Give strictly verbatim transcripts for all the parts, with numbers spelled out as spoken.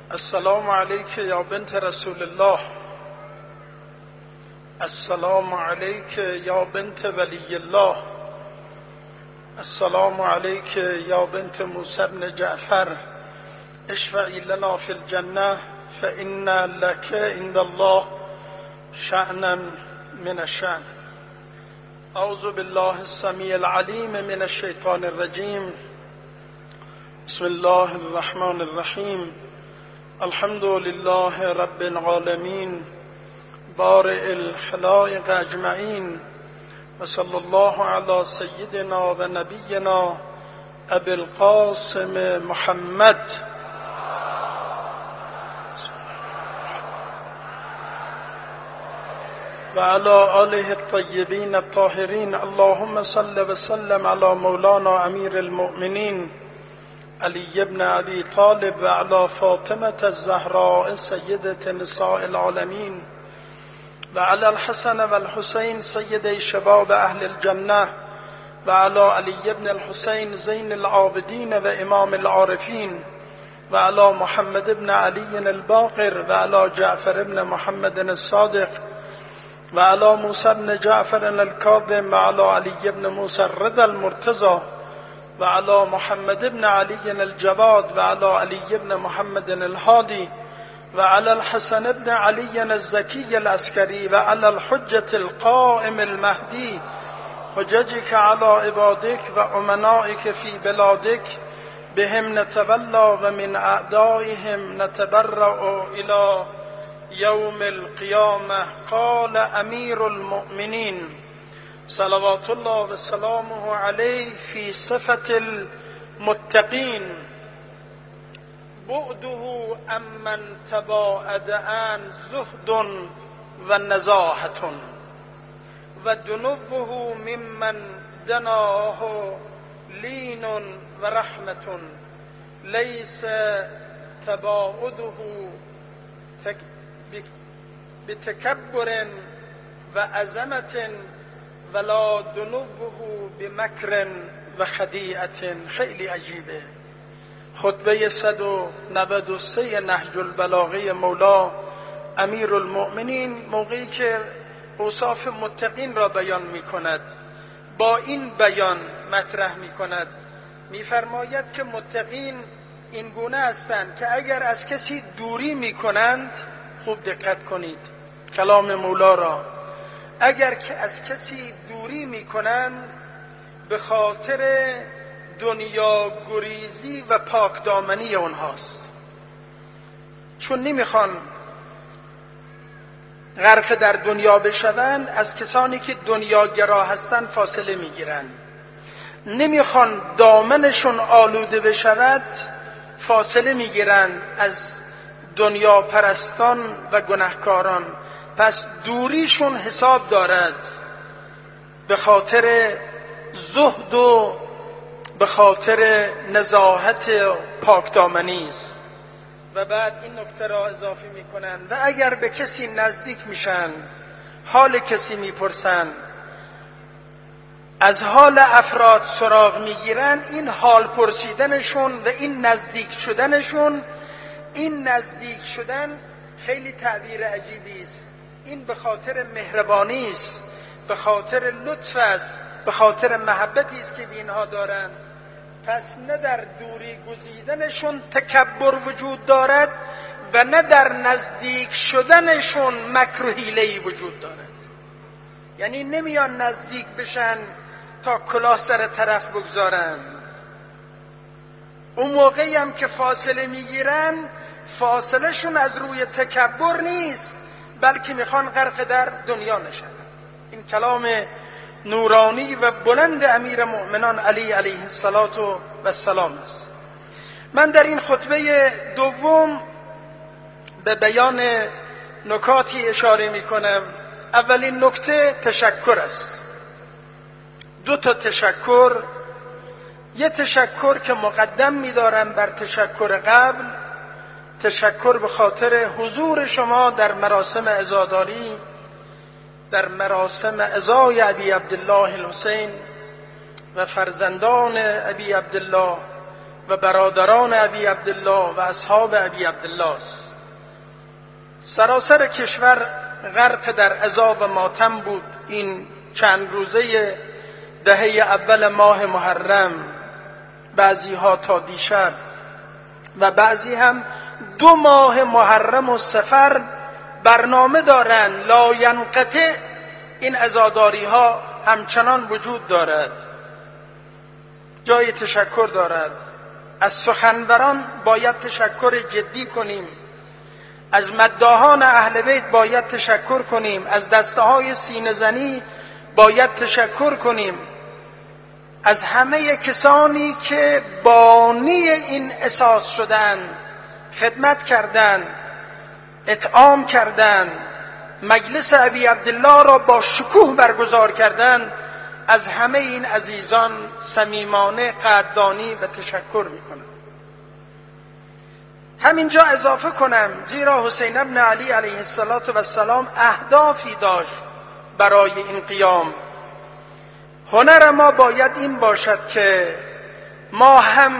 السلام عليك يا بنت رسول الله. السلام عليك يا بنت ولي الله. السلام عليك يا بنت موسى بن جعفر. اشفعي لنا في الجنة فإن لك عند الله شأنا من الشأن. أعوذ بالله السميع العليم من الشيطان الرجيم. بسم الله الرحمن الرحيم. الحمد لله رب العالمين بارئ الخلائق أجمعين، وصلى الله على سيدنا ونبينا أبي القاسم محمد وعلى آله الطيبين الطاهرين. اللهم صل وسلم على مولانا أمير المؤمنين علي بن أبي طالب وعلى فاطمة الزهراء سيدة نساء العالمين وعلى الحسن والحسين سيدي شباب أهل الجنة وعلى علي بن الحسين زين العابدين وإمام العارفين وعلى محمد بن علي الباقر وعلى جعفر بن محمد الصادق وعلى موسى بن جعفر الكاظم وعلى علي بن موسى الرضا المرتضى وعلى محمد بن علي الجواد وعلى علي بن محمد الهادي وعلى الحسن بن علي الزكي العسكري وعلى الحجة القائم المهدي حججك على عبادك وأمنائك في بلادك بهم نتولى ومن أعدائهم نتبرأ إلى يوم القيامة. قال أمير المؤمنين صلوات الله وسلامه عليه في صفة المتقين: بعده أمن تباعد عن زهد ونزاهة، ودنوه ممن دناه لين ورحمة، ليس تباعده بتكبر وعزمة ولا دنوه بمکر و خدیعت. خیلی عجیبه. خطبه صد و نود و سه نهج البلاغه مولا امیر المؤمنین موقعی که اوصاف متقین را بیان می کند با این بیان مطرح می کند. می فرماید که متقین این گونه هستند که اگر از کسی دوری می کنند، خوب دقت کنید کلام مولا را، اگر که از کسی دوری میکنند به خاطر دنیا گریزی و پاکدامنی اونهاست، چون نمیخوان غرق در دنیا بشوند از کسانی که دنیاگرا هستند فاصله میگیرند، نمیخوان دامنشون آلوده بشود فاصله میگیرند از دنیا پرستان و گناهکاران، پس دوریشون حساب دارد به خاطر زهد و به خاطر نزاهت پاکدامنی است. و بعد این نکته را اضافه میکنند: و اگر به کسی نزدیک میشن حال کسی میپرسن، از حال افراد سراغ میگیرن، این حال پرسیدنشون و این نزدیک شدنشون، این نزدیک شدن خیلی تعبیر عجیبی است. این به خاطر مهربانی است، به خاطر لطف است، به خاطر محبتی است که به اینها دارند. پس نه در دوری گزیدنشون تکبر وجود دارد و نه در نزدیک شدنشون مکر و حیله‌ای وجود دارد. یعنی نمیان نزدیک بشن تا کلاه سر طرف بگذارند. اون موقعی هم که فاصله میگیرن، فاصله شون از روی تکبر نیست، بلکه میخوان غرق در دنیا نشن. این کلام نورانی و بلند امیر مؤمنان علی علیه السلام است. من در این خطبه دوم به بیان نکاتی اشاره میکنم. اولین نکته تشکر است. دو تا تشکر، یه تشکر که مقدم می‌دارم بر تشکر قبل، تشکر به خاطر حضور شما در مراسم عزاداری، در مراسم عزای ابی عبدالله الحسین و فرزندان ابی عبدالله و برادران ابی عبدالله و اصحاب ابی عبدالله است. سراسر کشور غرق در عزا و ماتم بود این چند روزه دهه اول ماه محرم، بعضی ها تا دیشب و بعضی هم دو ماه محرم و صفر برنامه دارند. لا ینقطع این عزاداری ها همچنان وجود دارد، جای تشکر دارد. از سخنوران باید تشکر جدی کنیم، از مداحان اهل بیت باید تشکر کنیم، از دسته های سینه زنی باید تشکر کنیم، از همه کسانی که بانی این اساس شدند، خدمت کردند، اطعام کردند، مجلس ابی عبدالله را با شکوه برگزار کردند. از همه این عزیزان صمیمانه قدردانی و تشکر میکنم. همینجا اضافه کنم زیرا حسین ابن علی علیه السلام اهدافی داشت برای این قیام. هنر ما باید این باشد که ما هم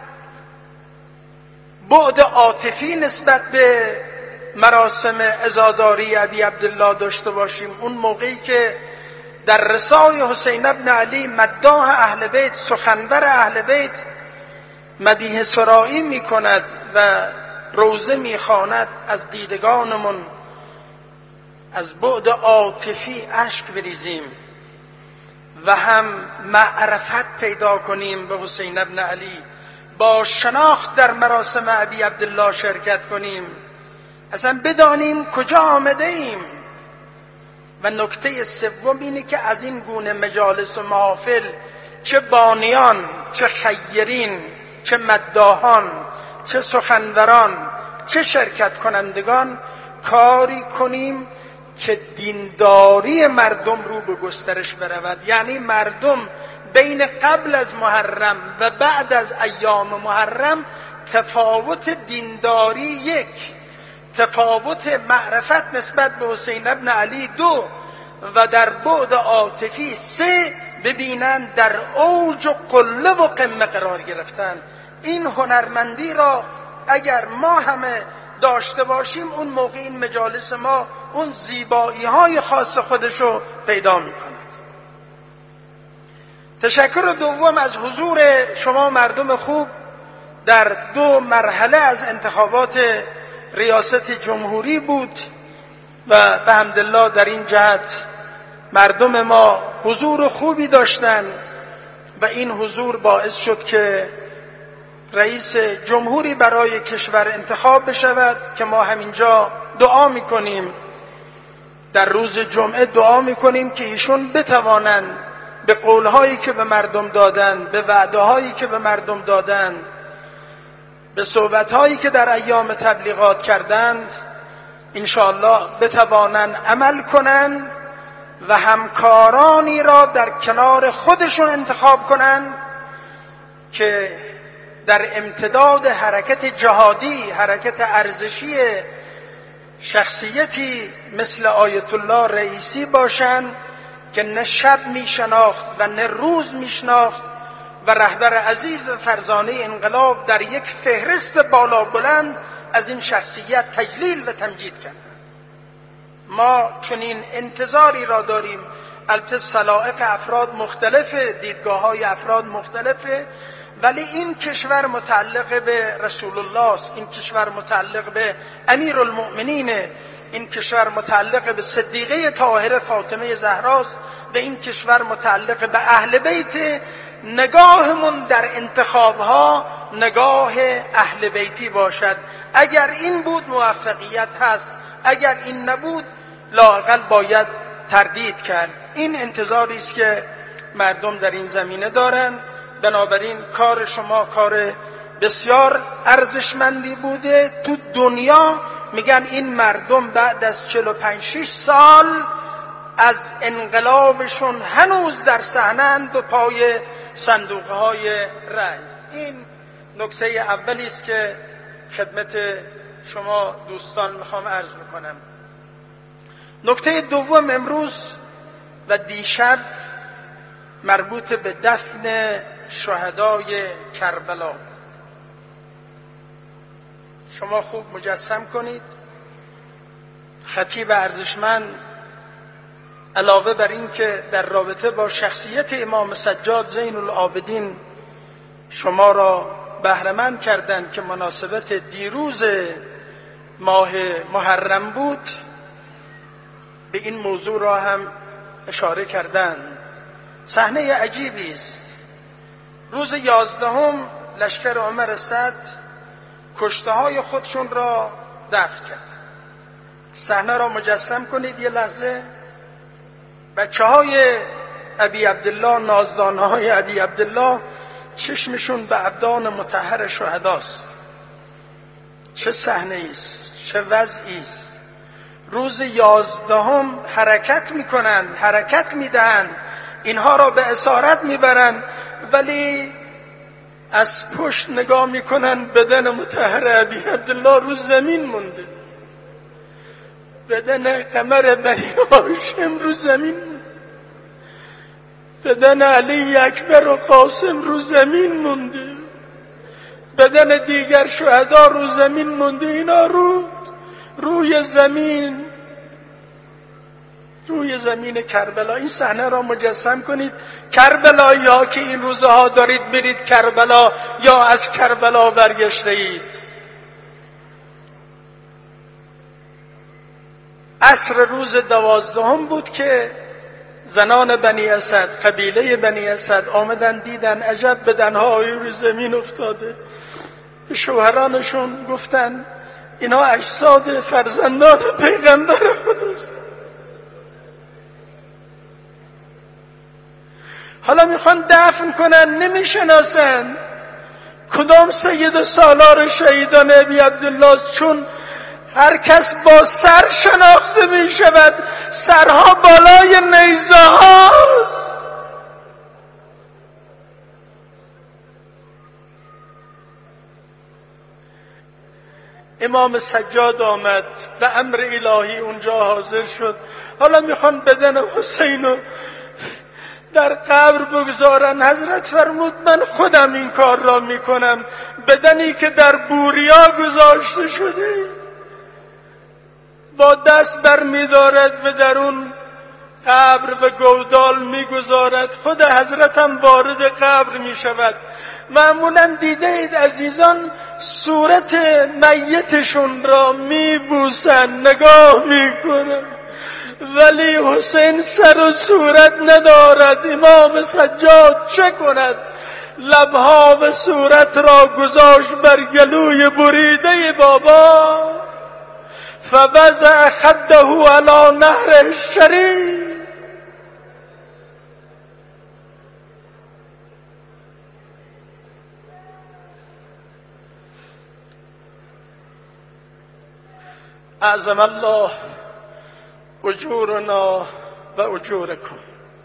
بعد عاطفی نسبت به مراسم عزاداری ابی عبدالله داشته باشیم. اون موقعی که در رسای حسین ابن علی مداح اهل بیت، سخنور اهل بیت مدیح سرایی می کند و روزه می خواند، از دیدگانمون از بعد عاطفی اشک بریزیم و هم معرفت پیدا کنیم به حسین ابن علی، با شناخت در مراسم ابی عبدالله شرکت کنیم، اصلا بدانیم کجا آمده ایم. و نکته سوم اینه که از این گونه مجالس و محافل چه بانیان، چه خیرین، چه مداحان، چه سخنوران، چه شرکت کنندگان کاری کنیم که دینداری مردم رو به گسترش برود. یعنی مردم بین قبل از محرم و بعد از ایام محرم تفاوت دینداری یک، تفاوت معرفت نسبت به حسین ابن علی دو و در بعد عاطفی سه ببینند در اوج و قله و قمه قرار گرفتن. این هنرمندی را اگر ما همه داشته باشیم، اون موقع این مجالس ما اون زیبایی های خاص خودشو پیدا میکند. تشکر دوم از حضور شما مردم خوب در دو مرحله از انتخابات ریاست جمهوری بود و به حمدالله در این جهت مردم ما حضور خوبی داشتند و این حضور باعث شد که رئیس جمهوری برای کشور انتخاب بشود که ما همینجا دعا میکنیم، در روز جمعه دعا میکنیم که ایشون بتوانند به قولهایی که به مردم دادن، به وعدهایی که به مردم دادن، به صحبتهایی که در ایام تبلیغات کردند انشاءالله بتوانند عمل کنند و همکارانی را در کنار خودشون انتخاب کنند که در امتداد حرکت جهادی، حرکت ارزشی شخصیتی مثل آیت الله رئیسی باشند که نه شب می شناخت و نه روز می شناخت و رهبر عزیز فرزانه انقلاب در یک فهرست بالا بلند از این شخصیت تجلیل و تمجید کردند. ما چنین انتظاری را داریم. البته سلائق افراد مختلفه، دیدگاه های افراد مختلفه، ولی این کشور متعلق به رسول الله است، این کشور متعلق به امیر المؤمنین، این کشور متعلق به صدیقه طاهره فاطمه زهراست و این کشور متعلق به اهل بیت. نگاهمون در انتخابها نگاه اهل بیتی باشد. اگر این بود موفقیت هست، اگر این نبود لااقل باید تردید کرد. این انتظاری است که مردم در این زمینه دارند. بنابراین کار شما کار بسیار ارزشمندی بوده. تو دنیا میگن این مردم بعد از چهل و پنج شش سال از انقلابشون هنوز در صحنه‌اند و پای صندوقهای رأی. این نکته اولی است که خدمت شما دوستان میخوام عرض بکنم. نکته دوم امروز و دیشب مربوط به دفن شهدای کربلا. شما خوب مجسم کنید. خطیب ارزشمند علاوه بر این که در رابطه با شخصیت امام سجاد زین العابدین شما را بهره‌مند کردند که مناسبت دیروز ماه محرم بود، به این موضوع را هم اشاره کردند. صحنه عجیبی است. روز یازدهم لشکر عمر سعد کشته های خودشون را دفن کردند. صحنه را مجسم کنید یه لحظه. بچه های ابی عبدالله، نازدانه های ابی عبدالله، چشمشون به ابدان مطهر شهداست. چه صحنه است، چه وضعی است. روز یازدهم حرکت میکنند، حرکت میدهند، اینها را به اسارت میبرند، ولی از پشت نگاه میکنند بدن مطهر ابی عبدالله رو زمین مونده، بدن قمر بنی هاشم رو زمین مونده، بدن علی اکبر و قاسم رو زمین مونده، بدن دیگر شهدا رو زمین مونده. اینا رو روی زمین روی زمین کربلا. این صحنه را مجسم کنید. کربلا یا که این روزها دارید برید کربلا یا از کربلا برگشته اید. عصر روز دوازدهم بود که زنان بنی اسد، قبیله بنی اسد آمدن دیدن عجب بدنهای روی زمین افتاده. به شوهرانشون گفتن اینا اجساد فرزندان پیغمبر خداست. حالا میخوان دفن کنن، نمیشناسن کدام سید سالار شهیدان ابی عبدالله، چون هر کس با سر شناخته میشود، سرها بالای نیزه هاست. امام سجاد آمد، به امر الهی اونجا حاضر شد. حالا میخوان بدن حسین در قبر بگذارن. حضرت فرمود من خودم این کار را میکنم. بدنی که در بوریا گذاشته شده با دست بر میدارد و در اون قبر و گودال میگذارد. خود حضرتم وارد قبر میشود. معمولا دیده اید عزیزان صورت میتشون را میبوسن، نگاه میکنن، ولی حسین سر و صورت ندارد. امام سجاد چه کند؟ لبها و صورت را گذاشت بر گلوی بریده بابا، فوضع خده علی نهر الشریف. اعظم الله اجورنا و اجورکم.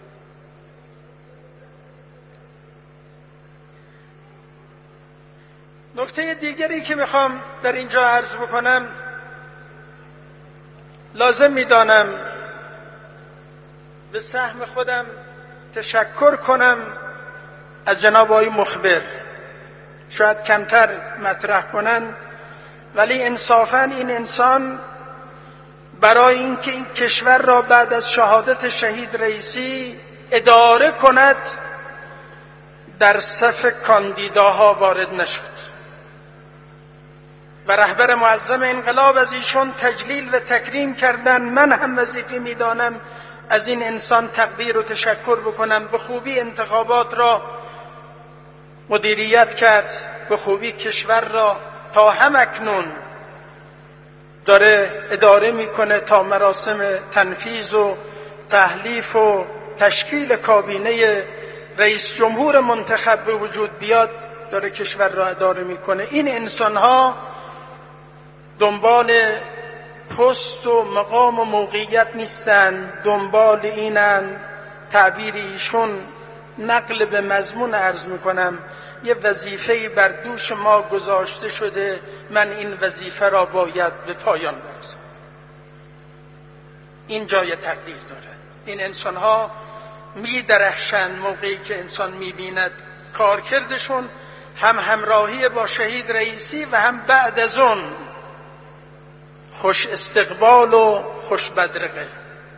نکته دیگری که میخوام در اینجا عرض بکنم، لازم میدانم به سهم خودم تشکر کنم از جناب آقای مخبر. شاید کمتر مطرح کنن، ولی انصافاً این انسان برای اینکه این کشور را بعد از شهادت شهید رئیسی اداره کند در صف کاندیداها وارد نشد و رهبر معظم انقلاب از ایشون تجلیل و تکریم کردن. من هم وظیفه میدانم از این انسان تقدیر و تشکر بکنم. به خوبی انتخابات را مدیریت کرد، به خوبی کشور را تا همکنون داره اداره میکنه، تا مراسم تنفیذ و تحلیف و تشکیل کابینه رئیس جمهور منتخب به وجود بیاد داره کشور را اداره میکنه. این انسانها دنبال پست و مقام و موقعیت نیستن، دنبال اینن. تعبیر ایشون نقل به مضمون عرض میکنم، یه وظیفه‌ای بر دوش ما گذاشته شده، من این وظیفه را باید به پایان برسانم. این جای تقدیر داره. این انسان‌ها می‌درخشند موقعی که انسان می‌بیند کارکردشون هم همراهی با شهید رئیسی و هم بعد از اون خوش استقبال و خوش بدرقه.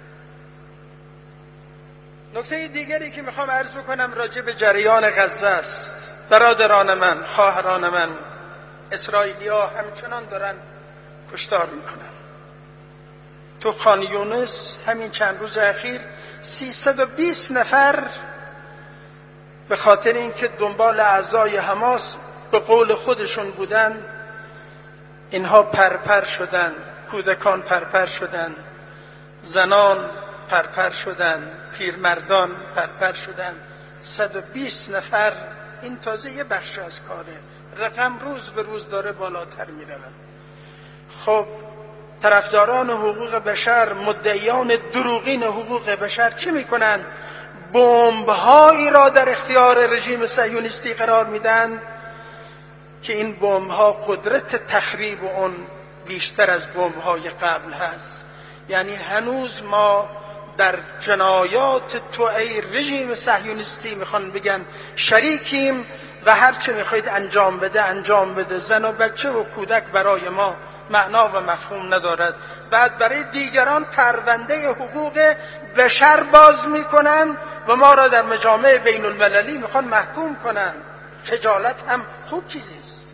نکته دیگری که میخوام عرض کنم راجع به جریان غزه است. برادران من، خواهران من، اسرائیلی‌ها همچنان دارن کشتار میکنن. تو خان یونس همین چند روز اخیر سیصد و بیست نفر به خاطر اینکه دنبال اعضای حماس به قول خودشون بودن، اینها پرپر شدن، کودکان پرپر شدن، زنان پرپر شدن، پیرمردان پرپر شدن. صد و بیست نفر. این تازه یه بخش از کاره، رقم روز به روز داره بالاتر میرود. خب طرفداران حقوق بشر، مدعیان دروغین حقوق بشر چه میکنن؟ بمب‌هایی را در اختیار رژیم صهیونیستی قرار میدن که این بمب‌ها قدرت تخریب اون بیشتر از بمب‌های قبل هست. یعنی هنوز ما در جنایات تو ای رژیم صهیونیستی میخوان بگن شریکیم و هر چه میخواید انجام بده انجام بده. زن و بچه و کودک برای ما معنا و مفهوم ندارد. بعد برای دیگران پرونده حقوق بشر باز میکنن و ما را در مجامع بین المللی میخوان محکوم کنن. خجالت هم خوب چیزیست.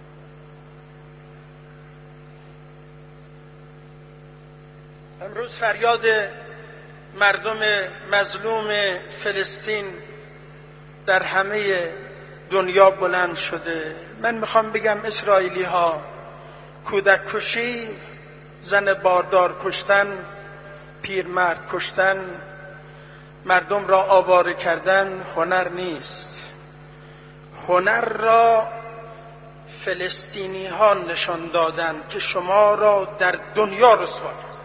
امروز فریاد مردم مظلوم فلسطین در همه دنیا بلند شده. من میخوام بگم اسرائیلی ها، کودک کشی، زن باردار کشتن، پیرمرد کشتن، مردم را آواره کردن هنر نیست. هنر را فلسطینی ها نشان دادن که شما را در دنیا رسوا کرد.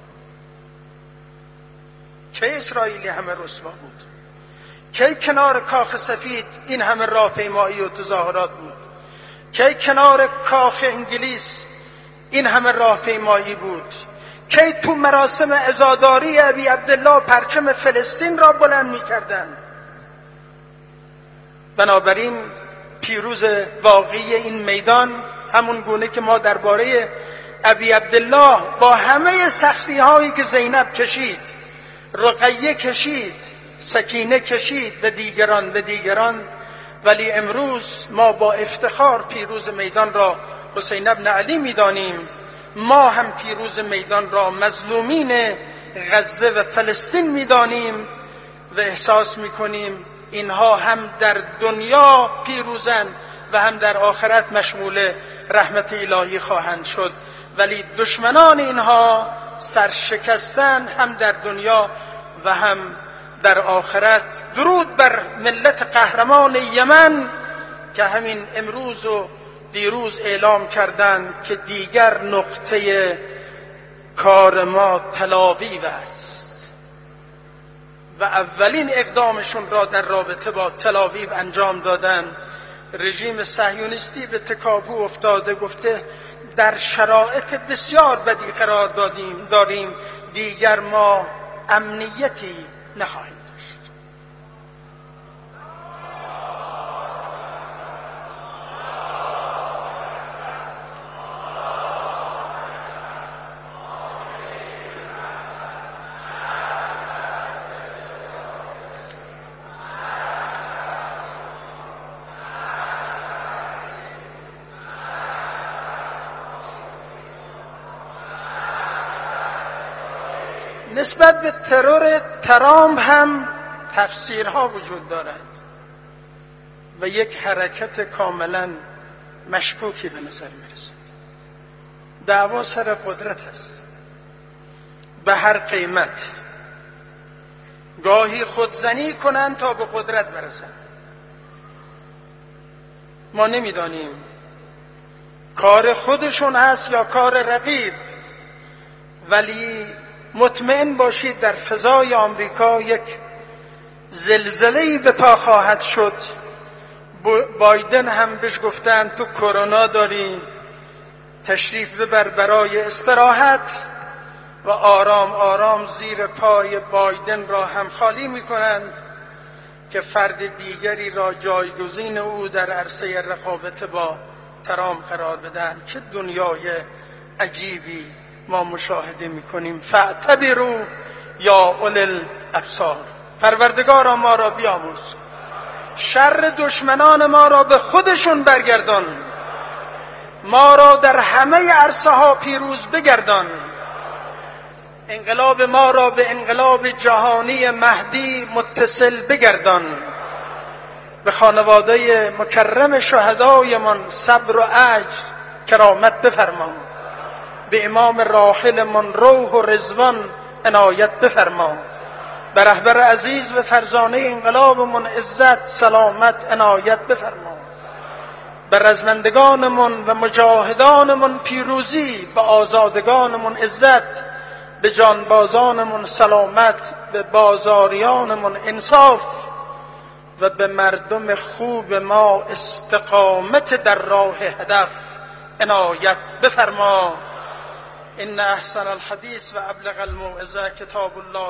که اسرائیلی همه رسوا بود؟ کی کنار کاخ سفید این همه راهپیمایی و تظاهرات بود؟ کی کنار کاخ انگلیس این همه راهپیمایی بود؟ کی تو مراسم عزاداری ابی عبدالله پرچم فلسطین را بلند می‌کردند؟ بنابراین پیروز واقعی این میدان همون گونه که ما درباره ابی عبدالله با همه سختی‌هایی که زینب کشید، رقیه کشید، سکینه کشید و دیگران و دیگران، ولی امروز ما با افتخار پیروز میدان را حسین ابن علی می‌دانیم. ما هم پیروز میدان را مظلومین غزه و فلسطین می‌دانیم و احساس می‌کنیم اینها هم در دنیا پیروزن و هم در آخرت مشمول رحمت الهی خواهند شد. ولی دشمنان اینها سرشکستن هم در دنیا و هم در آخرت. درود بر ملت قهرمان یمن که همین امروز و دیروز اعلام کردند که دیگر نقطه کار ما تلاویو است و اولین اقدامشون را در رابطه با تلاویو انجام دادن. رژیم صهیونیستی به تکاپو افتاده، گفته در شرایط بسیار بدی قرار دادیم داریم دیگر ما امنیتی نخواهیم داشت. نسبت به ترور ترامپ هم تفسیرها وجود دارد و یک حرکت کاملا مشکوکی به نظر میرسد. دعوا سر قدرت است به هر قیمت. گاهی خودزنی کنند تا به قدرت برسند. ما نمیدانیم کار خودشون هست یا کار رقیب، ولی مطمئن باشید در فضای آمریکا یک زلزله‌ای به پا خواهد شد. بایدن هم بهش گفتن تو کرونا داری، تشریف ببر برای استراحت و آرام آرام زیر پای بایدن را هم خالی می کنند که فرد دیگری را جایگزین او در عرصه رقابت با ترام قرار بدن. چه دنیای عجیبی ما مشاهده میکنیم. فاعتبروا یا اولی الابصار. پروردگارا ما را بیاموز، شر دشمنان ما را به خودشون برگردان، ما را در همه عرصه ها پیروز بگردان، انقلاب ما را به انقلاب جهانی مهدی متصل بگردان، به خانواده مکرم شهدایمان صبر و اجر کرامت بفرما، به امام راحلمان روح و رضوان عنایت بفرما، به رهبر عزیز و فرزانه انقلابمان عزت سلامت عنایت بفرما، به رزمندگانمان و مجاهدانمان پیروزی، به آزادگانمان عزت، به جانبازانمان سلامت، به بازاریانمان انصاف و به مردم خوب ما استقامت در راه هدف عنایت بفرما. ان احسن الحدیث و ابلغ الموعظه کتاب الله